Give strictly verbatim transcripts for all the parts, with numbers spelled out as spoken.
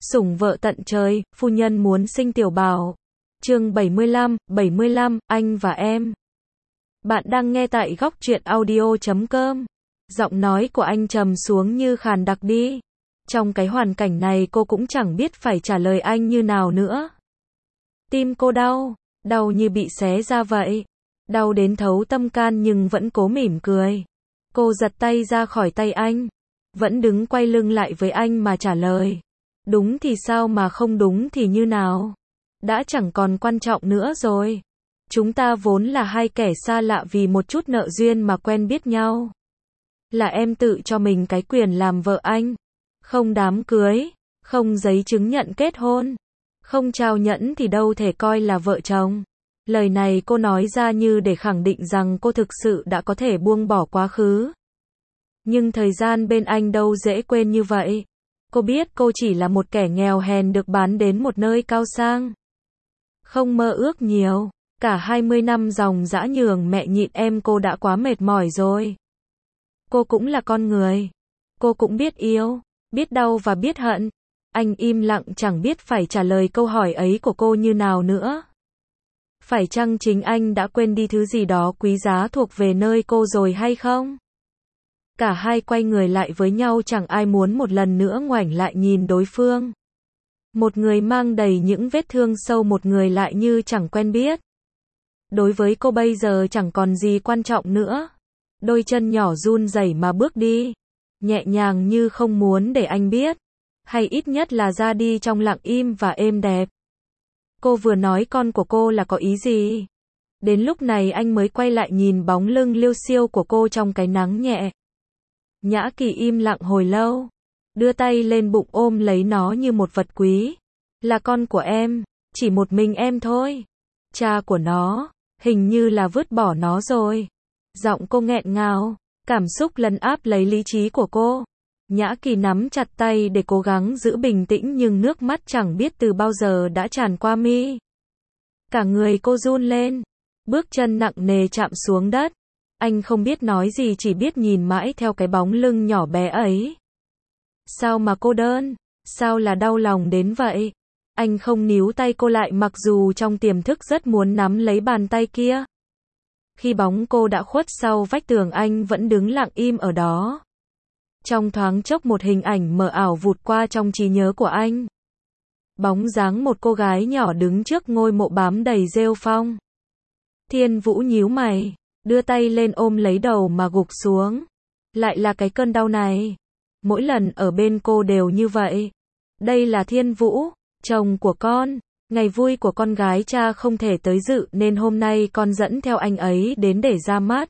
Sủng vợ tận trời, phu nhân muốn sinh tiểu bảo. Chương bảy mươi lăm, bảy mươi lăm, anh và em. Bạn đang nghe tại góc truyện audio chấm com. Giọng nói của anh trầm xuống như khàn đặc đi. Trong cái hoàn cảnh này cô cũng chẳng biết phải trả lời anh như nào nữa. Tim cô đau, đau như bị xé ra vậy. Đau đến thấu tâm can nhưng vẫn cố mỉm cười. Cô giật tay ra khỏi tay anh. Vẫn đứng quay lưng lại với anh mà trả lời. Đúng thì sao mà không đúng thì như nào? Đã chẳng còn quan trọng nữa rồi. Chúng ta vốn là hai kẻ xa lạ vì một chút nợ duyên mà quen biết nhau. Là em tự cho mình cái quyền làm vợ anh. Không đám cưới, không giấy chứng nhận kết hôn, không trao nhẫn thì đâu thể coi là vợ chồng. Lời này cô nói ra như để khẳng định rằng cô thực sự đã có thể buông bỏ quá khứ. Nhưng thời gian bên anh đâu dễ quên như vậy. Cô biết cô chỉ là một kẻ nghèo hèn được bán đến một nơi cao sang. Không mơ ước nhiều, cả hai mươi năm dòng dã nhường mẹ nhịn em cô đã quá mệt mỏi rồi. Cô cũng là con người. Cô cũng biết yêu, biết đau và biết hận. Anh im lặng chẳng biết phải trả lời câu hỏi ấy của cô như nào nữa. Phải chăng chính anh đã quên đi thứ gì đó quý giá thuộc về nơi cô rồi hay không? Cả hai quay người lại với nhau, chẳng ai muốn một lần nữa ngoảnh lại nhìn đối phương. Một người mang đầy những vết thương sâu, một người lại như chẳng quen biết. Đối với cô bây giờ chẳng còn gì quan trọng nữa. Đôi chân nhỏ run rẩy mà bước đi, nhẹ nhàng như không muốn để anh biết, hay ít nhất là ra đi trong lặng im và êm đẹp. Cô vừa nói con của cô là có ý gì? Đến lúc này anh mới quay lại nhìn bóng lưng liêu xiêu của cô trong cái nắng nhẹ. Nhã Kỳ im lặng hồi lâu, đưa tay lên bụng ôm lấy nó như một vật quý. Là con của em, chỉ một mình em thôi. Cha của nó, hình như là vứt bỏ nó rồi. Giọng cô nghẹn ngào, cảm xúc lấn áp lấy lý trí của cô. Nhã Kỳ nắm chặt tay để cố gắng giữ bình tĩnh nhưng nước mắt chẳng biết từ bao giờ đã tràn qua mi. Cả người cô run lên, bước chân nặng nề chạm xuống đất. Anh không biết nói gì, chỉ biết nhìn mãi theo cái bóng lưng nhỏ bé ấy. Sao mà cô đơn? Sao là đau lòng đến vậy? Anh không níu tay cô lại mặc dù trong tiềm thức rất muốn nắm lấy bàn tay kia. Khi bóng cô đã khuất sau vách tường, anh vẫn đứng lặng im ở đó. Trong thoáng chốc một hình ảnh mờ ảo vụt qua trong trí nhớ của anh. Bóng dáng một cô gái nhỏ đứng trước ngôi mộ bám đầy rêu phong. Thiên Vũ nhíu mày, đưa tay lên ôm lấy đầu mà gục xuống. Lại là cái cơn đau này. Mỗi lần ở bên cô đều như vậy. Đây là Thiên Vũ, chồng của con. Ngày vui của con gái cha không thể tới dự nên hôm nay con dẫn theo anh ấy đến để ra mắt.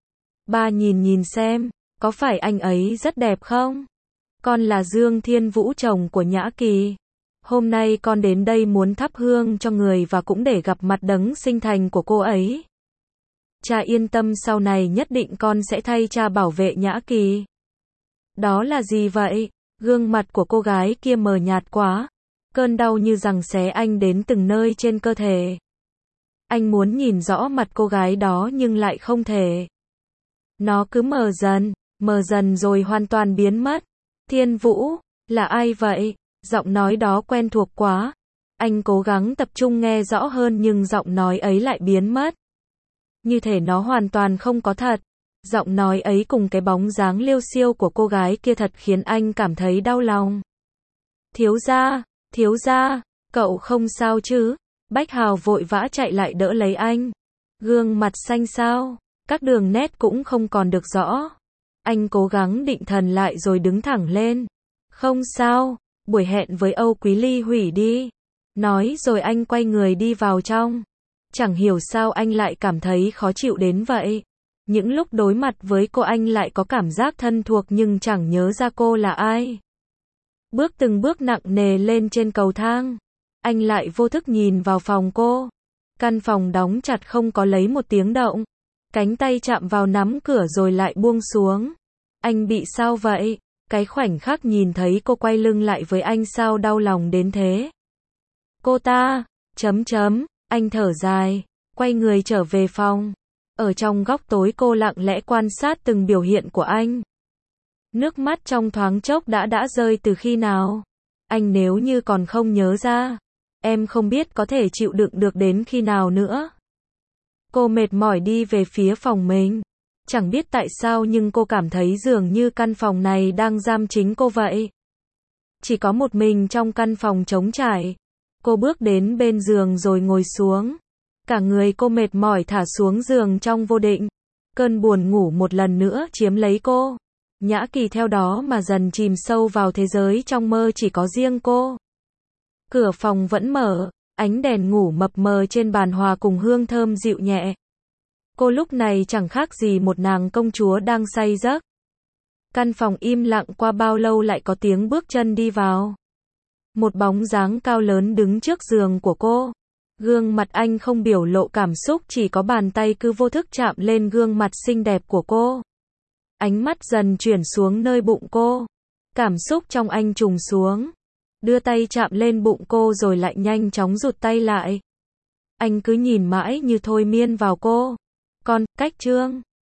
Ba nhìn nhìn xem, có phải anh ấy rất đẹp không? Con là Dương Thiên Vũ, chồng của Nhã Kỳ. Hôm nay con đến đây muốn thắp hương cho người và cũng để gặp mặt đấng sinh thành của cô ấy. Cha yên tâm, sau này nhất định con sẽ thay cha bảo vệ Nhã Kỳ. Đó là gì vậy? Gương mặt của cô gái kia mờ nhạt quá. Cơn đau như giằng xé anh đến từng nơi trên cơ thể. Anh muốn nhìn rõ mặt cô gái đó nhưng lại không thể. Nó cứ mờ dần, mờ dần rồi hoàn toàn biến mất. Thiên Vũ, là ai vậy? Giọng nói đó quen thuộc quá. Anh cố gắng tập trung nghe rõ hơn nhưng giọng nói ấy lại biến mất. Như thể nó hoàn toàn không có thật. Giọng nói ấy cùng cái bóng dáng liêu xiêu của cô gái kia thật khiến anh cảm thấy đau lòng. Thiếu gia, thiếu gia, cậu không sao chứ? Bách Hào vội vã chạy lại đỡ lấy anh. Gương mặt xanh xao, các đường nét cũng không còn được rõ. Anh cố gắng định thần lại rồi đứng thẳng lên. Không sao, buổi hẹn với Âu Quý Ly hủy đi. Nói rồi anh quay người đi vào trong. Chẳng hiểu sao anh lại cảm thấy khó chịu đến vậy. Những lúc đối mặt với cô anh lại có cảm giác thân thuộc nhưng chẳng nhớ ra cô là ai. Bước từng bước nặng nề lên trên cầu thang. Anh lại vô thức nhìn vào phòng cô. Căn phòng đóng chặt không có lấy một tiếng động. Cánh tay chạm vào nắm cửa rồi lại buông xuống. Anh bị sao vậy? Cái khoảnh khắc nhìn thấy cô quay lưng lại với anh sao đau lòng đến thế? Cô ta, chấm chấm, anh thở dài, quay người trở về phòng. Ở trong góc tối cô lặng lẽ quan sát từng biểu hiện của anh. Nước mắt trong thoáng chốc đã đã rơi từ khi nào? Anh nếu như còn không nhớ ra, em không biết có thể chịu đựng được đến khi nào nữa. Cô mệt mỏi đi về phía phòng mình. Chẳng biết tại sao nhưng cô cảm thấy dường như căn phòng này đang giam chính cô vậy. Chỉ có một mình trong căn phòng trống trải. Cô bước đến bên giường rồi ngồi xuống. Cả người cô mệt mỏi thả xuống giường trong vô định. Cơn buồn ngủ một lần nữa chiếm lấy cô. Nhã Kỳ theo đó mà dần chìm sâu vào thế giới trong mơ chỉ có riêng cô. Cửa phòng vẫn mở, ánh đèn ngủ mập mờ trên bàn hòa cùng hương thơm dịu nhẹ. Cô lúc này chẳng khác gì một nàng công chúa đang say giấc. Căn phòng im lặng qua bao lâu lại có tiếng bước chân đi vào. Một bóng dáng cao lớn đứng trước giường của cô. Gương mặt anh không biểu lộ cảm xúc, chỉ có bàn tay cứ vô thức chạm lên gương mặt xinh đẹp của cô. Ánh mắt dần chuyển xuống nơi bụng cô. Cảm xúc trong anh trùng xuống. Đưa tay chạm lên bụng cô rồi lại nhanh chóng rụt tay lại. Anh cứ nhìn mãi như thôi miên vào cô. Con, cách trương.